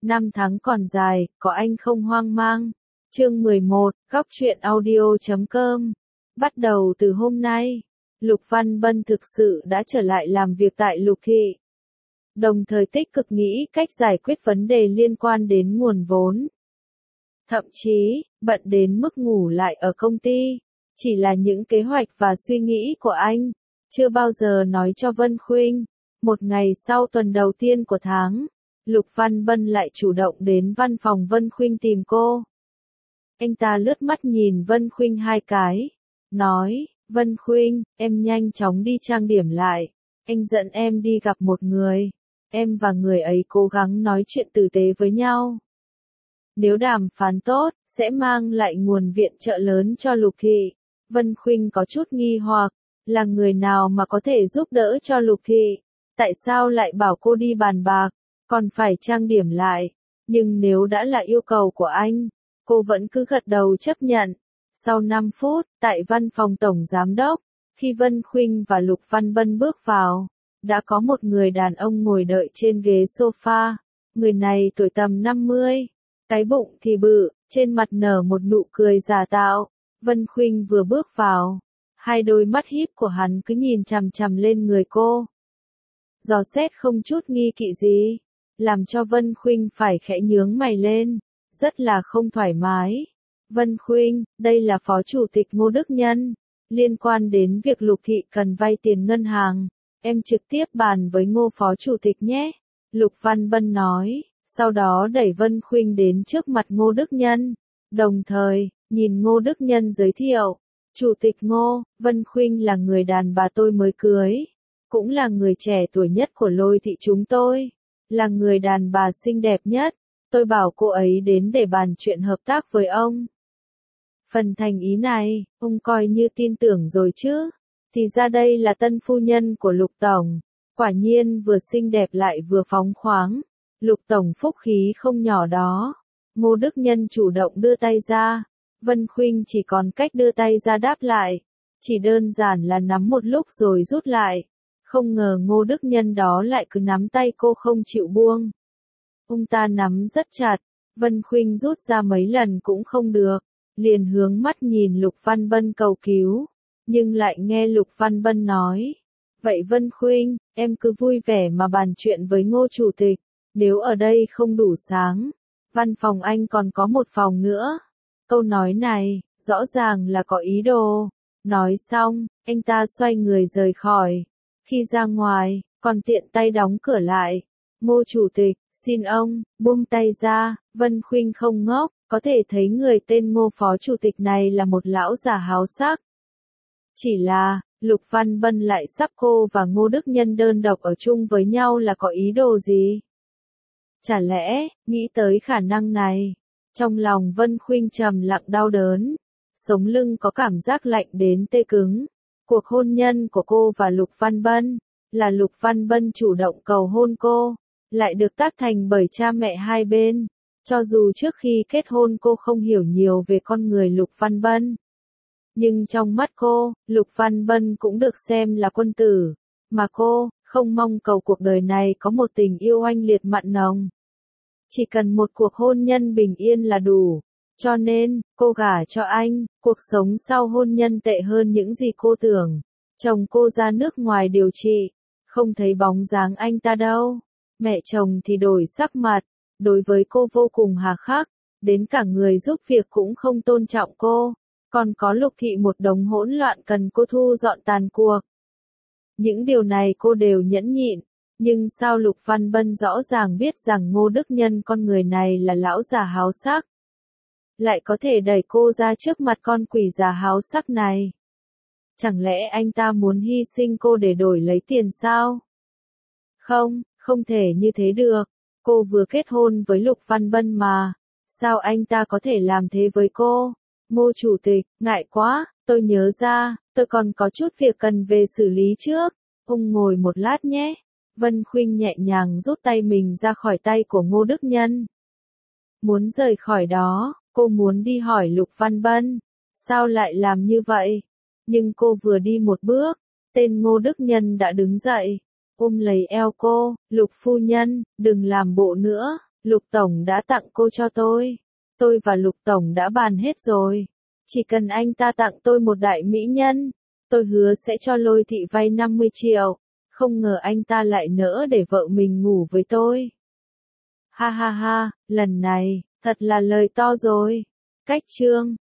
Năm tháng còn dài, có anh không hoang mang. Chương 11, Góc truyện audio.com. Bắt đầu từ hôm nay, Lục Văn Bân thực sự đã trở lại làm việc tại Lục Thị. Đồng thời tích cực nghĩ cách giải quyết vấn đề liên quan đến nguồn vốn. Thậm chí, bận đến mức ngủ lại ở công ty. Chỉ là những kế hoạch và suy nghĩ của anh, chưa bao giờ nói cho Vân Khuynh. Một ngày sau tuần đầu tiên của tháng, Lục Văn Bân lại chủ động đến văn phòng Vân Khuynh tìm cô. Anh ta lướt mắt nhìn Vân Khuynh hai cái, nói, Vân Khuynh, em nhanh chóng đi trang điểm lại, anh dẫn em đi gặp một người, em và người ấy cố gắng nói chuyện tử tế với nhau. Nếu đàm phán tốt, sẽ mang lại nguồn viện trợ lớn cho Lục Thị. Vân Khuynh có chút nghi hoặc, là người nào mà có thể giúp đỡ cho Lục Thị? Tại sao lại bảo cô đi bàn bạc, còn phải trang điểm lại? Nhưng nếu đã là yêu cầu của anh, cô vẫn cứ gật đầu chấp nhận. Sau 5 phút, tại văn phòng tổng giám đốc, khi Vân Khuynh và Lục Văn Bân bước vào, đã có một người đàn ông ngồi đợi trên ghế sofa. Người này tuổi tầm 50, cái bụng thì bự, trên mặt nở một nụ cười giả tạo. Vân Khuynh vừa bước vào, hai đôi mắt híp của hắn cứ nhìn chằm chằm lên người cô. Dò xét không chút nghi kỵ gì, làm cho Vân Khuynh phải khẽ nhướng mày lên, rất là không thoải mái. Vân Khuynh, đây là Phó Chủ tịch Ngô Đức Nhân, liên quan đến việc Lục Thị cần vay tiền ngân hàng, em trực tiếp bàn với Ngô Phó Chủ tịch nhé. Lục Văn Bân nói, sau đó đẩy Vân Khuynh đến trước mặt Ngô Đức Nhân, đồng thời, nhìn Ngô Đức Nhân giới thiệu, Chủ tịch Ngô, Vân Khuynh là người đàn bà tôi mới cưới, cũng là người trẻ tuổi nhất của Lôi Thị chúng tôi, là người đàn bà xinh đẹp nhất, tôi bảo cô ấy đến để bàn chuyện hợp tác với ông. Phần thành ý này, ông coi như tin tưởng rồi chứ, thì ra đây là tân phu nhân của Lục Tổng, quả nhiên vừa xinh đẹp lại vừa phóng khoáng, Lục Tổng phúc khí không nhỏ đó. Ngô Đức Nhân chủ động đưa tay ra, Vân Khuynh chỉ còn cách đưa tay ra đáp lại, chỉ đơn giản là nắm một lúc rồi rút lại. Không ngờ Ngô Đức Nhân đó lại cứ nắm tay cô không chịu buông. Ông ta nắm rất chặt, Vân Khuynh rút ra mấy lần cũng không được, liền hướng mắt nhìn Lục Văn Bân cầu cứu, nhưng lại nghe Lục Văn Bân nói, vậy Vân Khuynh, em cứ vui vẻ mà bàn chuyện với Ngô Chủ tịch, nếu ở đây không đủ sáng, văn phòng anh còn có một phòng nữa. Câu nói này, rõ ràng là có ý đồ. Nói xong, anh ta xoay người rời khỏi. Khi ra ngoài, còn tiện tay đóng cửa lại. Ngô Chủ tịch, xin ông, buông tay ra. Vân Khuynh không ngốc, có thể thấy người tên Ngô Phó Chủ tịch này là một lão già háo sắc. Chỉ là, Lục Văn Bân lại sắp cô và Ngô Đức Nhân đơn độc ở chung với nhau là có ý đồ gì? Chả lẽ, nghĩ tới khả năng này, trong lòng Vân Khuynh trầm lặng đau đớn, sống lưng có cảm giác lạnh đến tê cứng. Cuộc hôn nhân của cô và Lục Văn Bân, là Lục Văn Bân chủ động cầu hôn cô, lại được tác thành bởi cha mẹ hai bên. Cho dù trước khi kết hôn cô không hiểu nhiều về con người Lục Văn Bân, nhưng trong mắt cô, Lục Văn Bân cũng được xem là quân tử, mà cô không mong cầu cuộc đời này có một tình yêu oanh liệt mặn nồng. Chỉ cần một cuộc hôn nhân bình yên là đủ. Cho nên, cô gả cho anh, cuộc sống sau hôn nhân tệ hơn những gì cô tưởng. Chồng cô ra nước ngoài điều trị, không thấy bóng dáng anh ta đâu. Mẹ chồng thì đổi sắc mặt, đối với cô vô cùng hà khắc, đến cả người giúp việc cũng không tôn trọng cô. Còn có Lục Thị một đống hỗn loạn cần cô thu dọn tàn cuộc. Những điều này cô đều nhẫn nhịn, nhưng sao Lục Văn Bân rõ ràng biết rằng Ngô Đức Nhân con người này là lão già háo sắc, lại có thể đẩy cô ra trước mặt con quỷ già háo sắc này. Chẳng lẽ anh ta muốn hy sinh cô để đổi lấy tiền sao? Không, không thể như thế được, cô vừa kết hôn với Lục Văn Bân mà, sao anh ta có thể làm thế với cô? Ngô Chủ tịch, ngại quá, tôi nhớ ra, tôi còn có chút việc cần về xử lý trước, ông ngồi một lát nhé. Vân Khuynh nhẹ nhàng rút tay mình ra khỏi tay của Ngô Đức Nhân. Muốn rời khỏi đó, cô muốn đi hỏi Lục Văn Bân, sao lại làm như vậy? Nhưng cô vừa đi một bước, tên Ngô Đức Nhân đã đứng dậy, ôm lấy eo cô, Lục phu nhân, đừng làm bộ nữa, Lục Tổng đã tặng cô cho tôi. Tôi và Lục Tổng đã bàn hết rồi. Chỉ cần anh ta tặng tôi một đại mỹ nhân, tôi hứa sẽ cho Lôi Thị vay 50 triệu. Không ngờ anh ta lại nỡ để vợ mình ngủ với tôi. Ha ha ha, lần này, thật là lời to rồi. Cách chương